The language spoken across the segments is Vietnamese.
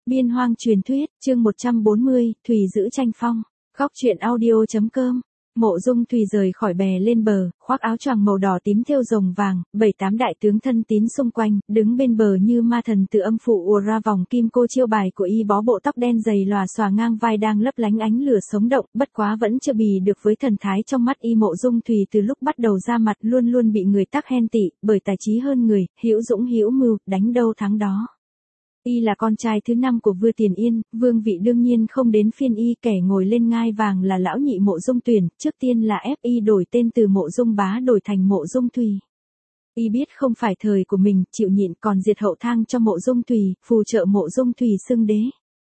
Biên Hoang truyền thuyết, chương 140, Thùy giữ tranh phong. Góc truyện audio.com. Mộ Dung Thùy rời khỏi bè lên bờ, khoác áo choàng màu đỏ tím thêu rồng vàng, 7-8 đại tướng thân tín xung quanh, đứng bên bờ như ma thần từ âm phủ ùa ra. Vòng kim cô chiêu bài của y bó bộ tóc đen dày lòa xòa ngang vai đang lấp lánh ánh lửa sống động, bất quá vẫn chưa bì được với thần thái trong mắt y. Mộ Dung Thùy từ lúc bắt đầu ra mặt luôn luôn bị người tắc hen tị, bởi tài trí hơn người, hữu dũng hữu mưu, đánh đâu thắng đó. Y là con trai thứ 5 của Vua Tiền Yên, vương vị đương nhiên không đến phiên y. Kẻ ngồi lên ngai vàng là lão nhị Mộ Dung Tuyển, trước tiên là ép y đổi tên từ Mộ Dung Bá đổi thành Mộ Dung Thùy. Y biết không phải thời của mình, chịu nhịn còn diệt hậu thang cho Mộ Dung Thùy, phù trợ Mộ Dung Thùy xưng đế.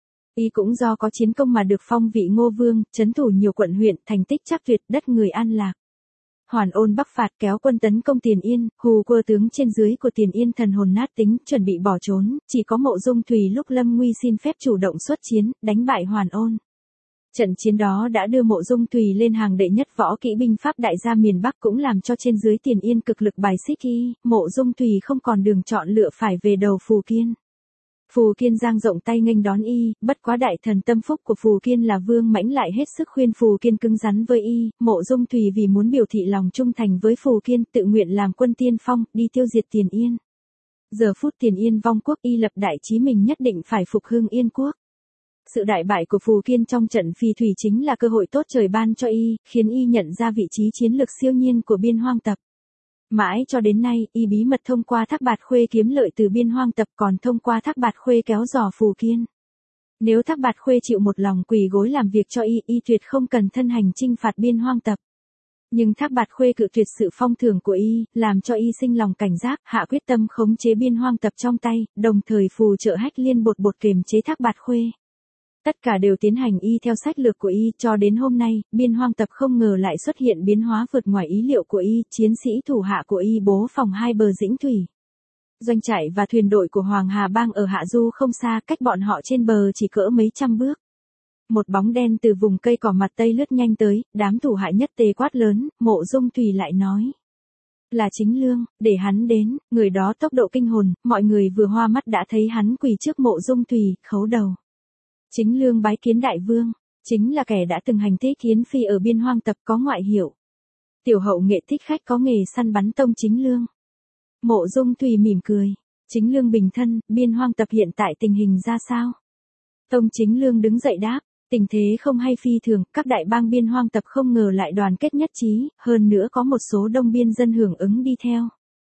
Y cũng do có chiến công mà được phong vị Ngô Vương, trấn thủ nhiều quận huyện, thành tích chắc tuyệt, đất người an lạc. Hoàn Ôn bắc phạt kéo quân tấn công Tiền Yên, hù quơ tướng trên dưới của Tiền Yên thần hồn nát tính, chuẩn bị bỏ trốn, chỉ có Mộ Dung Thùy lúc lâm nguy xin phép chủ động xuất chiến, đánh bại Hoàn Ôn. Trận chiến đó đã đưa Mộ Dung Thùy lên hàng đệ nhất võ kỹ binh pháp đại gia miền Bắc, cũng làm cho trên dưới Tiền Yên cực lực bài xích y. Mộ Dung Thùy không còn đường chọn lựa phải về đầu Phù Kiên. Phù Kiên dang rộng tay nghênh đón y, bất quá đại thần tâm phúc của Phù Kiên là Vương Mãnh lại hết sức khuyên Phù Kiên cứng rắn với y. Mộ Dung Thùy vì muốn biểu thị lòng trung thành với Phù Kiên, tự nguyện làm quân tiên phong, đi tiêu diệt Tiền Yên. Giờ phút Tiền Yên vong quốc, y lập đại chí mình nhất định phải phục hưng Yên quốc. Sự đại bại của Phù Kiên trong trận Phi Thủy chính là cơ hội tốt trời ban cho y, khiến y nhận ra vị trí chiến lược siêu nhiên của Biên Hoang tập. Mãi cho đến nay, y bí mật thông qua Thác Bạt Khuê kiếm lợi từ Biên Hoang tập, còn thông qua Thác Bạt Khuê kéo giò Phù Kiên. Nếu Thác Bạt Khuê chịu một lòng quỳ gối làm việc cho y tuyệt không cần thân hành chinh phạt Biên Hoang tập. Nhưng Thác Bạt Khuê cự tuyệt sự phong thưởng của y, làm cho y sinh lòng cảnh giác, hạ quyết tâm khống chế Biên Hoang tập trong tay, đồng thời phù trợ Hách Liên bột bột kiềm chế Thác Bạt Khuê. Tất cả đều tiến hành y theo sách lược của y, cho đến hôm nay, Biên Hoang tập không ngờ lại xuất hiện biến hóa vượt ngoài ý liệu của y. Chiến sĩ thủ hạ của y bố phòng hai bờ Dĩnh Thủy. Doanh trại và thuyền đội của Hoàng Hà Bang ở hạ du không xa, cách bọn họ trên bờ chỉ cỡ mấy trăm bước. Một bóng đen từ vùng cây cỏ mặt tây lướt nhanh tới, đám thủ hạ nhất tề quát lớn. Mộ Dung Thùy lại nói: là Chính Lương, để hắn đến. Người đó tốc độ kinh hồn, mọi người vừa hoa mắt đã thấy hắn quỳ trước Mộ Dung Thùy, khấu đầu. Chính Lương bái kiến đại vương, chính là kẻ đã từng hành thích Yến Phi ở Biên Hoang tập, có ngoại hiệu tiểu hậu nghệ thích khách, có nghề săn bắn. Tông Chính Lương. Mộ Dung Thùy mỉm cười. Chính Lương bình thân, Biên Hoang tập hiện tại tình hình ra sao? Tông Chính Lương đứng dậy đáp: tình thế không hay phi thường, các đại bang Biên Hoang tập không ngờ lại đoàn kết nhất trí, hơn nữa có một số đông biên dân hưởng ứng đi theo.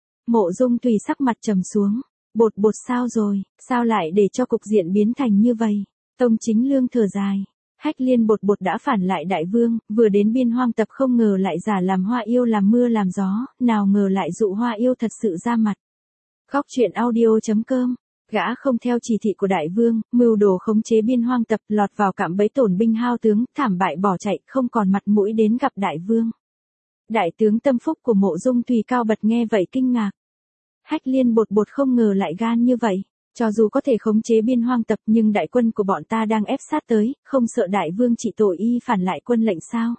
Mộ Dung Thùy sắc mặt trầm xuống. Bột bột sao rồi, sao lại để cho cục diện biến thành như vậy? Tông Chính Lương thở dài. Hách Liên bột bột đã phản lại đại vương, vừa đến Biên Hoang tập không ngờ lại giả làm hoa yêu làm mưa làm gió, nào ngờ lại dụ hoa yêu thật sự ra mặt. Góc truyện audio.com. Gã không theo chỉ thị của đại vương, mưu đồ khống chế Biên Hoang tập, lọt vào cạm bẫy tổn binh hao tướng, thảm bại bỏ chạy, không còn mặt mũi đến gặp đại vương. Đại tướng tâm phúc của Mộ Dung Thùy cao bật nghe vậy kinh ngạc. Hách Liên bột bột không ngờ lại gan như vậy. Cho dù có thể khống chế Biên Hoang tập, nhưng đại quân của bọn ta đang ép sát tới, không sợ đại vương trị tội y phản lại quân lệnh sao?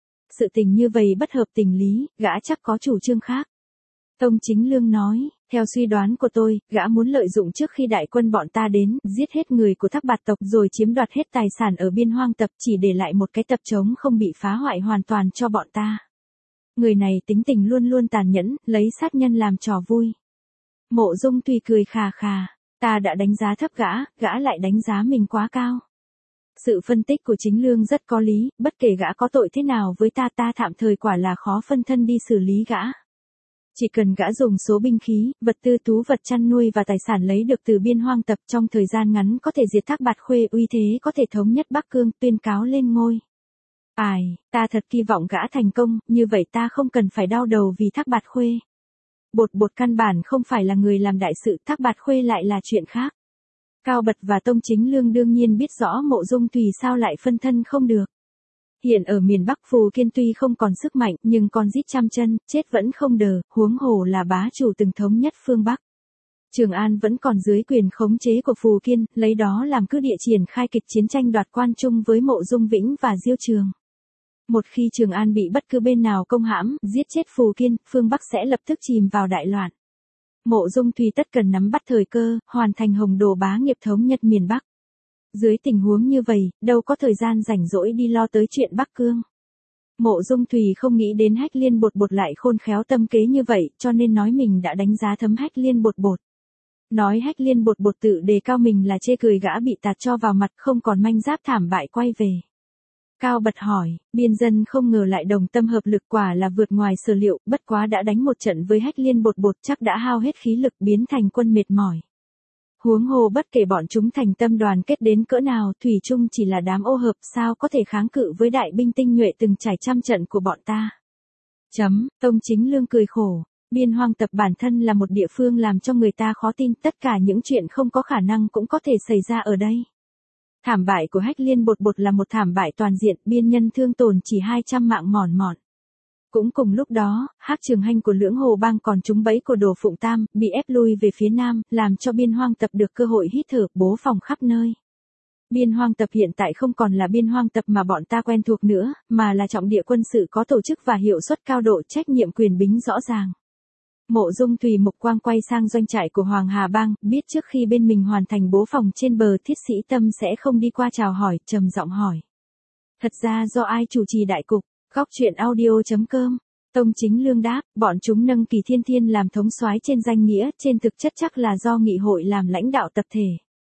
Sự tình như vậy bất hợp tình lý, gã chắc có chủ trương khác. Tông Chính Lương nói: theo suy đoán của tôi, gã muốn lợi dụng trước khi đại quân bọn ta đến, giết hết người của Thác Bạt tộc rồi chiếm đoạt hết tài sản ở Biên Hoang tập, chỉ để lại một cái tập trống không bị phá hoại hoàn toàn cho bọn ta. Người này tính tình luôn luôn tàn nhẫn, lấy sát nhân làm trò vui. Mộ Dung Thùy cười khà khà. Ta đã đánh giá thấp gã lại đánh giá mình quá cao. Sự phân tích của Chính Lương rất có lý, bất kể gã có tội thế nào với ta tạm thời quả là khó phân thân đi xử lý gã. Chỉ cần gã dùng số binh khí, vật tư thú vật chăn nuôi và tài sản lấy được từ Biên Hoang tập trong thời gian ngắn có thể diệt Thác Bạt Khuê, uy thế có thể thống nhất Bắc Cương, tuyên cáo lên ngôi. Ta thật kỳ vọng gã thành công, như vậy ta không cần phải đau đầu vì Thác Bạt Khuê. Bột bột căn bản không phải là người làm đại sự, Thác Bạt Khuê lại là chuyện khác. Cao Bật và Tông Chính Lương đương nhiên biết rõ Mộ Dung Thùy sao lại phân thân không được. Hiện ở miền Bắc Phù Kiên tuy không còn sức mạnh, nhưng con rít trăm chân, chết vẫn không đờ, huống hồ là bá chủ từng thống nhất phương Bắc. Trường An vẫn còn dưới quyền khống chế của Phù Kiên, lấy đó làm cứ địa triển khai kịch chiến tranh đoạt quan chung với Mộ Dung Vĩnh và Diêu Trường. Một khi Trường An bị bất cứ bên nào công hãm, giết chết Phù Kiên, phương Bắc sẽ lập tức chìm vào đại loạn. Mộ Dung Thùy tất cần nắm bắt thời cơ, hoàn thành hồng đồ bá nghiệp thống nhất miền Bắc. Dưới tình huống như vậy, đâu có thời gian rảnh rỗi đi lo tới chuyện Bắc Cương. Mộ Dung Thùy không nghĩ đến Hách Liên Bột Bột lại khôn khéo tâm kế như vậy, cho nên nói mình đã đánh giá thấm Hách Liên Bột Bột. Nói Hách Liên Bột Bột tự đề cao mình là chê cười gã bị tạt cho vào mặt, không còn manh giáp thảm bại quay về. Cao Bật hỏi, biên dân không ngờ lại đồng tâm hợp lực, quả là vượt ngoài sở liệu, bất quá đã đánh một trận với Hách Liên Bột Bột chắc đã hao hết khí lực, biến thành quân mệt mỏi. Huống hồ bất kể bọn chúng thành tâm đoàn kết đến cỡ nào, thủy chung chỉ là đám ô hợp, sao có thể kháng cự với đại binh tinh nhuệ từng trải trăm trận của bọn ta. Tông Chính Lương cười khổ, Biên Hoang Tập bản thân là một địa phương làm cho người ta khó tin, tất cả những chuyện không có khả năng cũng có thể xảy ra ở đây. Thảm bại của Hách Liên Bột Bột là một thảm bại toàn diện, biên nhân thương tổn chỉ 200 mạng mòn mọn. Cũng cùng lúc đó, Hắc Trường Hành của Lưỡng Hồ Bang còn trúng bẫy của Đồ Phụng Tam, bị ép lui về phía nam, làm cho Biên Hoang Tập được cơ hội hít thở, bố phòng khắp nơi. Biên Hoang Tập hiện tại không còn là Biên Hoang Tập mà bọn ta quen thuộc nữa, mà là trọng địa quân sự có tổ chức và hiệu suất cao độ, trách nhiệm quyền bính rõ ràng. Mộ Dung Thùy mục quang quay sang doanh trại của Hoàng Hà Bang, biết trước khi bên mình hoàn thành bố phòng trên bờ Thiết Sĩ Tâm sẽ không đi qua chào hỏi, trầm giọng hỏi. Thật ra do ai chủ trì đại cục? Góc truyện audio.com. Tông Chính Lương đáp, bọn chúng nâng Kỳ Thiên Thiên làm thống soái trên danh nghĩa, trên thực chất chắc là do nghị hội làm lãnh đạo tập thể.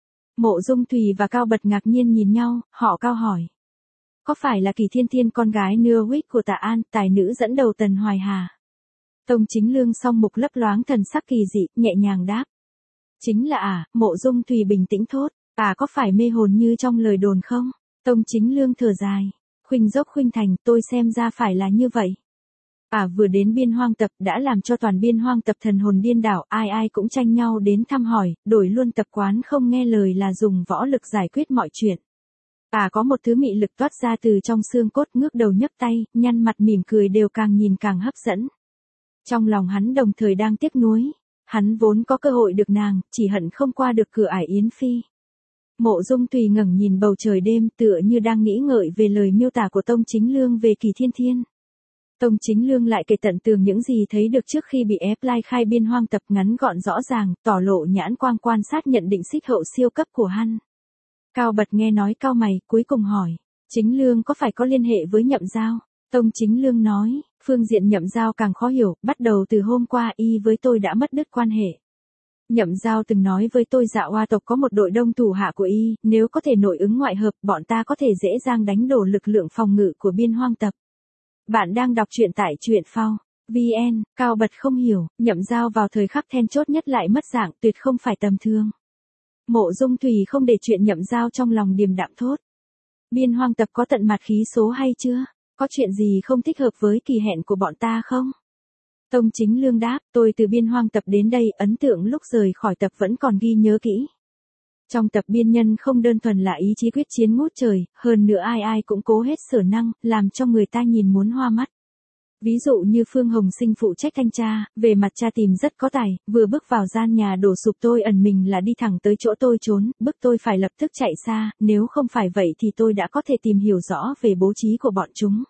Mộ Dung Thùy và Cao Bật ngạc nhiên nhìn nhau, họ cao hỏi. Có phải là Kỳ Thiên Thiên con gái nưa huyết của Tạ An, tài nữ dẫn đầu Tần Hoài Hà? Tông Chính Lương song mục lấp loáng thần sắc kỳ dị, nhẹ nhàng đáp. Chính là Mộ Dung Thùy bình tĩnh thốt, có phải mê hồn như trong lời đồn không? Tông Chính Lương thở dài, khuynh dốc khuynh thành, tôi xem ra phải là như vậy. Vừa đến Biên Hoang Tập đã làm cho toàn Biên Hoang Tập thần hồn điên đảo, ai ai cũng tranh nhau đến thăm hỏi, đổi luôn tập quán không nghe lời là dùng võ lực giải quyết mọi chuyện. Có một thứ mị lực toát ra từ trong xương cốt, ngước đầu nhấc tay, nhăn mặt mỉm cười đều càng nhìn càng hấp dẫn. Trong lòng hắn đồng thời đang tiếc nuối, hắn vốn có cơ hội được nàng, chỉ hận không qua được cửa ải Yến Phi. Mộ Dung Thùy ngẩng nhìn bầu trời đêm tựa như đang nghĩ ngợi về lời miêu tả của Tông Chính Lương về Kỳ Thiên Thiên. Tông Chính Lương lại kể tận tường những gì thấy được trước khi bị ép lai khai Biên Hoang Tập, ngắn gọn rõ ràng, tỏ lộ nhãn quang quan sát nhận định xích hậu siêu cấp của hắn. Cao Bật nghe nói cau mày, cuối cùng hỏi, Chính Lương có phải có liên hệ với Nhậm Giao? Tông Chính Lương nói, phương diện Nhậm Giao càng khó hiểu, bắt đầu từ hôm qua y với tôi đã mất đứt quan hệ. Nhậm Giao từng nói với tôi Dạ Oa tộc có một đội đông thủ hạ của y, nếu có thể nội ứng ngoại hợp, bọn ta có thể dễ dàng đánh đổ lực lượng phòng ngự của Biên Hoang Tập. Bạn đang đọc truyện tại truyện phao VN. Cao Bật không hiểu, Nhậm Giao vào thời khắc then chốt nhất lại mất dạng, tuyệt không phải tầm thường. Mộ Dung Thùy không để chuyện Nhậm Giao trong lòng, điềm đạm thốt. Biên Hoang Tập có tận mặt khí số hay chưa? Có chuyện gì không thích hợp với kỳ hẹn của bọn ta không? Tông Chính Lương đáp, tôi từ Biên Hoang Tập đến đây, ấn tượng lúc rời khỏi tập vẫn còn ghi nhớ kỹ. Trong tập biên nhân không đơn thuần là ý chí quyết chiến ngút trời, hơn nữa ai ai cũng cố hết sở năng, làm cho người ta nhìn muốn hoa mắt. Ví dụ như Phương Hồng Sinh phụ trách thanh tra, về mặt tra tìm rất có tài, vừa bước vào gian nhà đổ sụp tôi ẩn mình là đi thẳng tới chỗ tôi trốn, bức tôi phải lập tức chạy xa, nếu không phải vậy thì tôi đã có thể tìm hiểu rõ về bố trí của bọn chúng.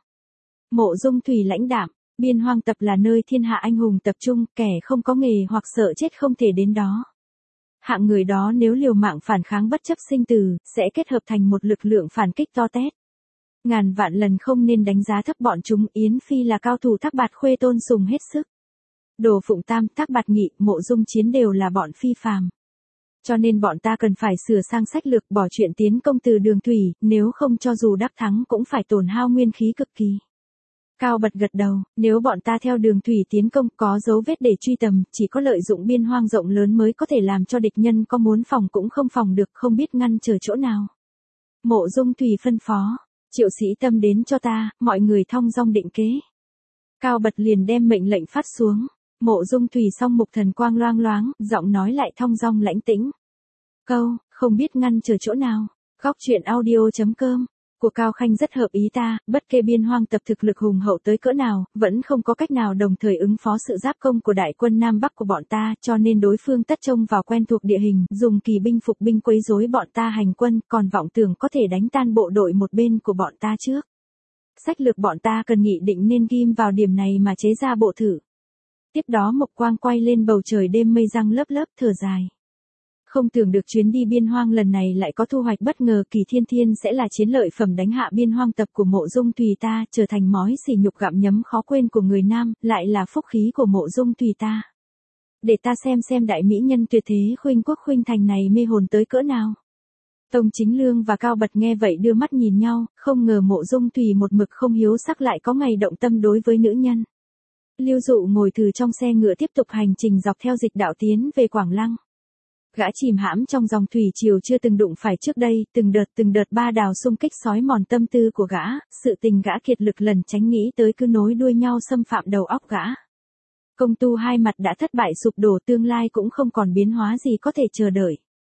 Mộ Dung Thùy lãnh đạm, Biên Hoang Tập là nơi thiên hạ anh hùng tập trung, kẻ không có nghề hoặc sợ chết không thể đến đó. Hạng người đó nếu liều mạng phản kháng bất chấp sinh tử, sẽ kết hợp thành một lực lượng phản kích to tét. Ngàn vạn lần không nên đánh giá thấp bọn chúng. Yến Phi là cao thủ, Thác Bạt Khuê tôn sùng hết sức. Đồ Phụng Tam, Thác Bạt Nghị, Mộ Dung Chiến đều là bọn phi phàm. Cho nên bọn ta cần phải sửa sang sách lược, bỏ chuyện tiến công từ đường thủy, nếu không cho dù đắc thắng cũng phải tổn hao nguyên khí cực kỳ. Cao Bật gật đầu, nếu bọn ta theo đường thủy tiến công có dấu vết để truy tầm, chỉ có lợi dụng biên hoang rộng lớn mới có thể làm cho địch nhân có muốn phòng cũng không phòng được, không biết ngăn trở chỗ nào. Mộ Dung Thùy phân phó, Triệu Sĩ Tâm đến cho ta, mọi người thong dong định kế. Cao Bật liền đem mệnh lệnh phát xuống, Mộ Dung Thùy song mục thần quang loang loáng, giọng nói lại thong dong lãnh tĩnh. Câu, không biết ngăn trở chỗ nào. Góc truyện audio.com. Của Cao Khanh rất hợp ý ta, bất kể biên hoang tập thực lực hùng hậu tới cỡ nào, vẫn không có cách nào đồng thời ứng phó sự giáp công của đại quân Nam Bắc của bọn ta, cho nên đối phương tất trông vào quen thuộc địa hình, dùng kỳ binh phục binh quấy rối bọn ta hành quân, còn vọng tưởng có thể đánh tan bộ đội một bên của bọn ta trước. Sách lược bọn ta cần nghị định nên ghim vào điểm này mà chế ra bộ thử. Tiếp đó Mộc Quang quay lên bầu trời đêm mây răng lớp lớp thở dài. Không tưởng được chuyến đi Biên Hoang lần này lại có thu hoạch bất ngờ, Kỳ Thiên Thiên sẽ là chiến lợi phẩm đánh hạ Biên Hoang tập của Mộ Dung Tùy ta, trở thành mối sỉ nhục gặm nhấm khó quên của người nam, lại là phúc khí của Mộ Dung Tùy ta. Để ta xem đại mỹ nhân tuyệt thế Khuynh Quốc Khuynh Thành này mê hồn tới cỡ nào. Tông Chính Lương và Cao Bật nghe vậy đưa mắt nhìn nhau, không ngờ Mộ Dung Tùy một mực không hiếu sắc lại có ngày động tâm đối với nữ nhân. Lưu Dụ ngồi từ trong xe ngựa tiếp tục hành trình dọc theo dịch đạo tiến về Quảng Lăng. Gã chìm hãm trong dòng thủy triều chưa từng đụng phải trước đây, từng đợt ba đào xung kích xói mòn tâm tư của gã, sự tình gã kiệt lực lần tránh nghĩ tới cứ nối đuôi nhau xâm phạm đầu óc gã. Công tu hai mặt đã thất bại sụp đổ, tương lai cũng không còn biến hóa gì có thể chờ đợi.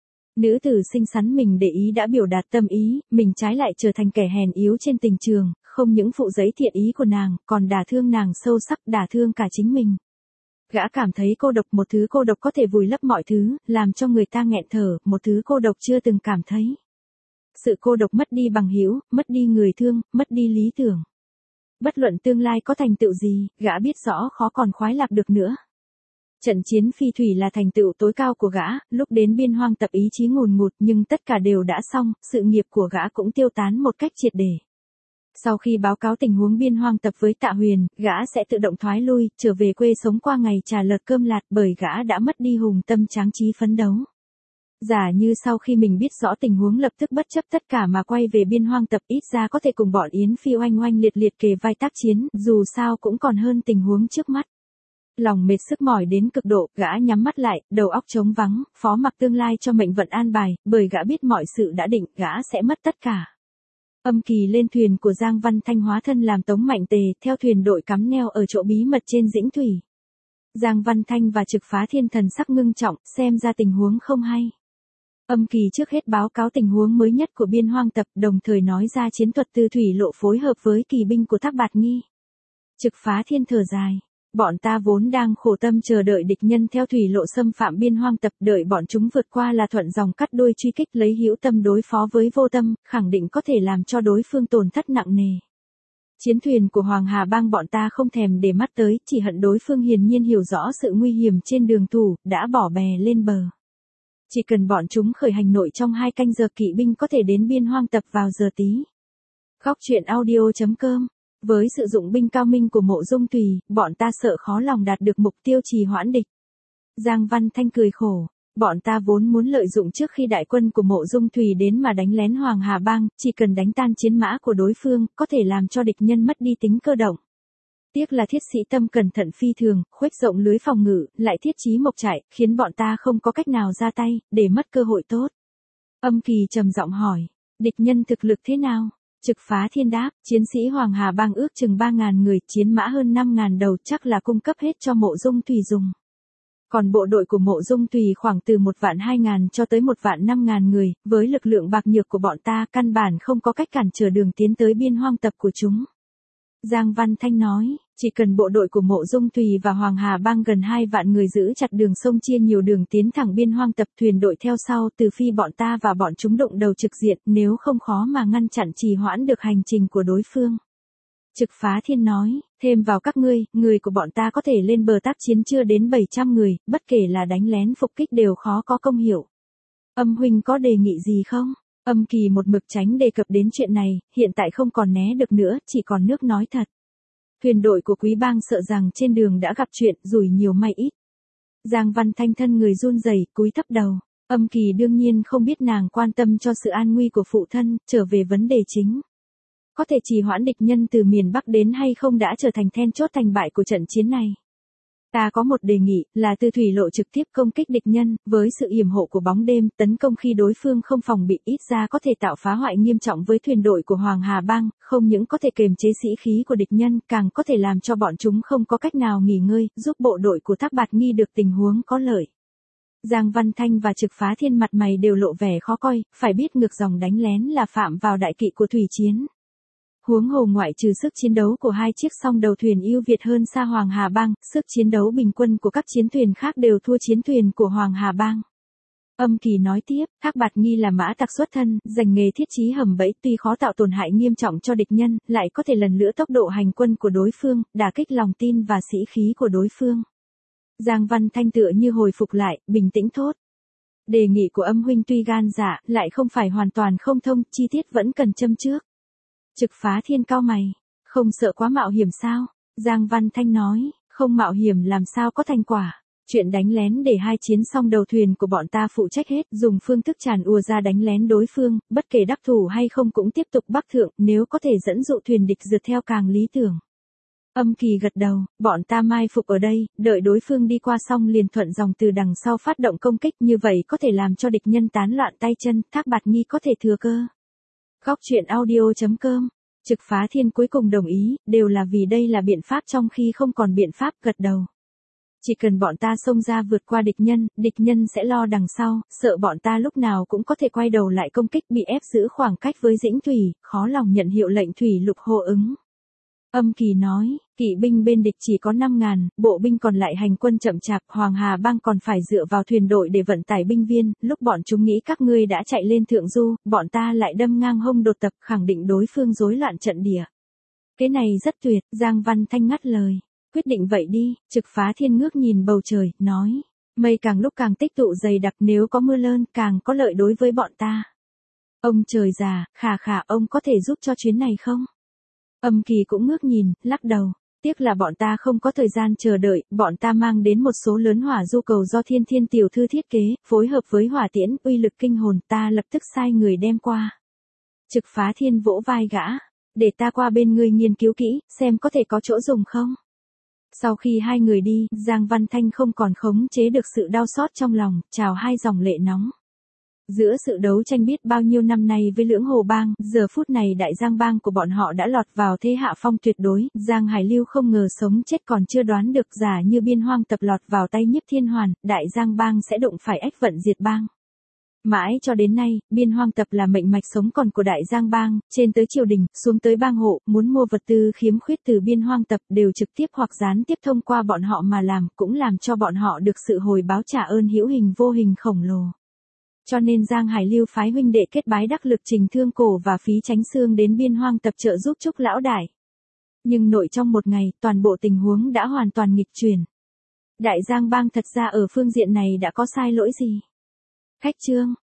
Nữ tử xinh xắn mình để ý đã biểu đạt tâm ý, mình trái lại trở thành kẻ hèn yếu trên tình trường, không những phụ giấy thiện ý của nàng, còn đả thương nàng sâu sắc, đả thương cả chính mình. Gã cảm thấy cô độc, một thứ cô độc có thể vùi lấp mọi thứ, làm cho người ta nghẹn thở, một thứ cô độc chưa từng cảm thấy. Sự cô độc mất đi bằng hữu, mất đi người thương, mất đi lý tưởng. Bất luận tương lai có thành tựu gì, gã biết rõ khó còn khoái lạc được nữa. Trận chiến phi thủy là thành tựu tối cao của gã, lúc đến Biên Hoang tập ý chí ngùn ngụt nhưng tất cả đều đã xong, sự nghiệp của gã cũng tiêu tán một cách triệt để. Sau khi báo cáo tình huống Biên Hoang tập với Tạ Huyền, gã sẽ tự động thoái lui, trở về quê sống qua ngày trà lợt cơm lạt, bởi gã đã mất đi hùng tâm tráng trí phấn đấu. Giả như sau khi mình biết rõ tình huống lập tức bất chấp tất cả mà quay về Biên Hoang tập, ít ra có thể cùng bọn Yến Phi oanh oanh liệt liệt kề vai tác chiến, dù sao cũng còn hơn tình huống trước mắt. Lòng mệt sức mỏi đến cực độ, gã nhắm mắt lại, đầu óc trống vắng, phó mặc tương lai cho mệnh vận an bài, bởi gã biết mọi sự đã định, gã sẽ mất tất cả. Âm Kỳ lên thuyền của Giang Văn Thanh hóa thân làm Tống Mạnh Tề, theo thuyền đội cắm neo ở chỗ bí mật trên dĩnh thủy. Giang Văn Thanh và Trực Phá Thiên thần sắc ngưng trọng, xem ra tình huống không hay. Âm Kỳ trước hết báo cáo tình huống mới nhất của Biên Hoang tập, đồng thời nói ra chiến thuật tư thủy lộ phối hợp với kỳ binh của Thác Bạt Nghi. Trực Phá Thiên thở dài. Bọn ta vốn đang khổ tâm chờ đợi địch nhân theo thủy lộ xâm phạm Biên Hoang tập, đợi bọn chúng vượt qua là thuận dòng cắt đuôi truy kích, lấy hữu tâm đối phó với vô tâm, khẳng định có thể làm cho đối phương tổn thất nặng nề. Chiến thuyền của Hoàng Hà Bang bọn ta không thèm để mắt tới, chỉ hận đối phương hiển nhiên hiểu rõ sự nguy hiểm trên đường thủ, đã bỏ bè lên bờ. Chỉ cần bọn chúng khởi hành nội trong 2 canh giờ, kỵ binh có thể đến Biên Hoang tập vào giờ tí. Góc truyện audio.com. Với sự dụng binh cao minh của Mộ Dung Tùy, bọn ta sợ khó lòng đạt được mục tiêu trì hoãn địch. Giang Văn Thanh cười khổ. Bọn ta vốn muốn lợi dụng trước khi đại quân của Mộ Dung Tùy đến mà đánh lén Hoàng Hà Bang, chỉ cần đánh tan chiến mã của đối phương, có thể làm cho địch nhân mất đi tính cơ động. Tiếc là thiết sĩ tâm cẩn thận phi thường, khuếch rộng lưới phòng ngự, lại thiết trí mộc trại, khiến bọn ta không có cách nào ra tay, để mất cơ hội tốt. Âm Kỳ trầm giọng hỏi, địch nhân thực lực thế nào? Trực Phá Thiên đáp, chiến sĩ Hoàng Hà Bang ước chừng 3.000 người, chiến mã hơn 5.000 đầu, chắc là cung cấp hết cho Mộ Dung Tùy dùng. Còn bộ đội của Mộ Dung Tùy khoảng từ 1.200.000 cho tới 1.500.000 người, với lực lượng bạc nhược của bọn ta căn bản không có cách cản trở đường tiến tới Biên Hoang tập của chúng. Giang Văn Thanh nói, chỉ cần bộ đội của Mộ Dung Tùy và Hoàng Hà Bang gần 2 vạn người giữ chặt đường sông, chia nhiều đường tiến thẳng Biên Hoang tập, thuyền đội theo sau, từ phi bọn ta và bọn chúng đụng đầu trực diện, nếu không khó mà ngăn chặn trì hoãn được hành trình của đối phương. Trực Phá Thiên nói, thêm vào các ngươi, người của bọn ta có thể lên bờ tác chiến chưa đến 700 người, bất kể là đánh lén phục kích đều khó có công hiệu. Âm huynh có đề nghị gì không? Âm Kỳ một mực tránh đề cập đến chuyện này, hiện tại không còn né được nữa, chỉ còn nước nói thật. Thuyền đội của Quý Bang sợ rằng trên đường đã gặp chuyện, rủi nhiều may ít. Giang Văn Thanh thân người run rẩy, cúi thấp đầu. Âm Kỳ đương nhiên không biết nàng quan tâm cho sự an nguy của phụ thân, trở về vấn đề chính. Có thể trì hoãn địch nhân từ miền Bắc đến hay không đã trở thành then chốt thành bại của trận chiến này. Ta có một đề nghị, là từ thủy lộ trực tiếp công kích địch nhân, với sự yểm hộ của bóng đêm, tấn công khi đối phương không phòng bị, ít ra có thể tạo phá hoại nghiêm trọng với thuyền đội của Hoàng Hà Bang, không những có thể kiềm chế sĩ khí của địch nhân, càng có thể làm cho bọn chúng không có cách nào nghỉ ngơi, giúp bộ đội của Thác Bạt Nghi được tình huống có lợi. Giang Văn Thanh và Trực Phá Thiên mặt mày đều lộ vẻ khó coi, phải biết ngược dòng đánh lén là phạm vào đại kỵ của thủy chiến. Huống hồ ngoại trừ sức chiến đấu của 2 chiếc song đầu thuyền ưu việt hơn xa Hoàng Hà Bang, sức chiến đấu bình quân của các chiến thuyền khác đều thua chiến thuyền của Hoàng Hà Bang. Âm Kỳ nói tiếp, Thác Bạt Nghi là mã tặc xuất thân, dành nghề thiết trí hầm bẫy, tuy khó tạo tổn hại nghiêm trọng cho địch nhân, lại có thể lần nữa tốc độ hành quân của đối phương, đả kích lòng tin và sĩ khí của đối phương. Giang Văn Thanh tựa như hồi phục lại, bình tĩnh thốt. Đề nghị của Âm huynh tuy gan dạ, lại không phải hoàn toàn không thông, chi tiết vẫn cần châm trước. Trực Phá Thiên cau mày, không sợ quá mạo hiểm sao? Giang Văn Thanh nói, không mạo hiểm làm sao có thành quả. Chuyện đánh lén để hai chiến xong đầu thuyền của bọn ta phụ trách hết, dùng phương thức tràn ùa ra đánh lén đối phương, bất kể đắc thủ hay không cũng tiếp tục bắc thượng, nếu có thể dẫn dụ thuyền địch rượt theo càng lý tưởng. Âm Kỳ gật đầu, bọn ta mai phục ở đây, đợi đối phương đi qua xong liền thuận dòng từ đằng sau phát động công kích, như vậy có thể làm cho địch nhân tán loạn tay chân, Thác Bạt Nghi có thể thừa cơ. Góc truyện audio.com. Trực Phá Thiên cuối cùng đồng ý, đều là vì đây là biện pháp trong khi không còn biện pháp, gật đầu. Chỉ cần bọn ta xông ra vượt qua địch nhân sẽ lo đằng sau, sợ bọn ta lúc nào cũng có thể quay đầu lại công kích, bị ép giữ khoảng cách với Dĩnh Thủy, khó lòng nhận hiệu lệnh thủy lục hô ứng. Âm Kỳ nói, kỵ binh bên địch chỉ có 5.000, bộ binh còn lại hành quân chậm chạp, Hoàng Hà Bang còn phải dựa vào thuyền đội để vận tải binh viên, lúc bọn chúng nghĩ các ngươi đã chạy lên thượng du, bọn ta lại đâm ngang hông đột tập, khẳng định đối phương rối loạn trận địa. Cái này rất tuyệt, Giang Văn Thanh ngắt lời. Quyết định vậy đi, Trực Phá Thiên ngước nhìn bầu trời, nói, mây càng lúc càng tích tụ dày đặc, nếu có mưa lớn càng có lợi đối với bọn ta. Ông trời già, khà ông có thể giúp cho chuyến này không? Âm Kỳ cũng ngước nhìn, lắc đầu, tiếc là bọn ta không có thời gian chờ đợi, bọn ta mang đến một số lớn hỏa du cầu do Thiên Thiên tiểu thư thiết kế, phối hợp với hỏa tiễn, uy lực kinh hồn, ta lập tức sai người đem qua. Trực Phá Thiên vỗ vai gã, để ta qua bên ngươi nghiên cứu kỹ, xem có thể có chỗ dùng không? Sau khi hai người đi, Giang Văn Thanh không còn khống chế được sự đau xót trong lòng, trào hai dòng lệ nóng. Giữa sự đấu tranh biết bao nhiêu năm nay với Lưỡng Hồ Bang, giờ phút này Đại Giang Bang của bọn họ đã lọt vào thế hạ phong tuyệt đối, Giang Hải Lưu không ngờ sống chết còn chưa đoán được, giả như Biên Hoang Tập lọt vào tay Nhiếp Thiên Hoàn, Đại Giang Bang sẽ đụng phải ách vận diệt bang. Mãi cho đến nay, Biên Hoang Tập là mệnh mạch sống còn của Đại Giang Bang, trên tới triều đình, xuống tới bang hộ, muốn mua vật tư khiếm khuyết từ Biên Hoang Tập đều trực tiếp hoặc gián tiếp thông qua bọn họ mà làm, cũng làm cho bọn họ được sự hồi báo trả ơn hữu hình vô hình khổng lồ. Cho nên Giang Hải Lưu phái huynh đệ kết bái đắc lực Trình Thương Cổ và Phí Chánh Xương đến Biên Hoang Tập trợ giúp Trúc lão đại. Nhưng nội trong một ngày, toàn bộ tình huống đã hoàn toàn nghịch chuyển. Đại Giang Bang thật ra ở phương diện này đã có sai lỗi gì? Khách chương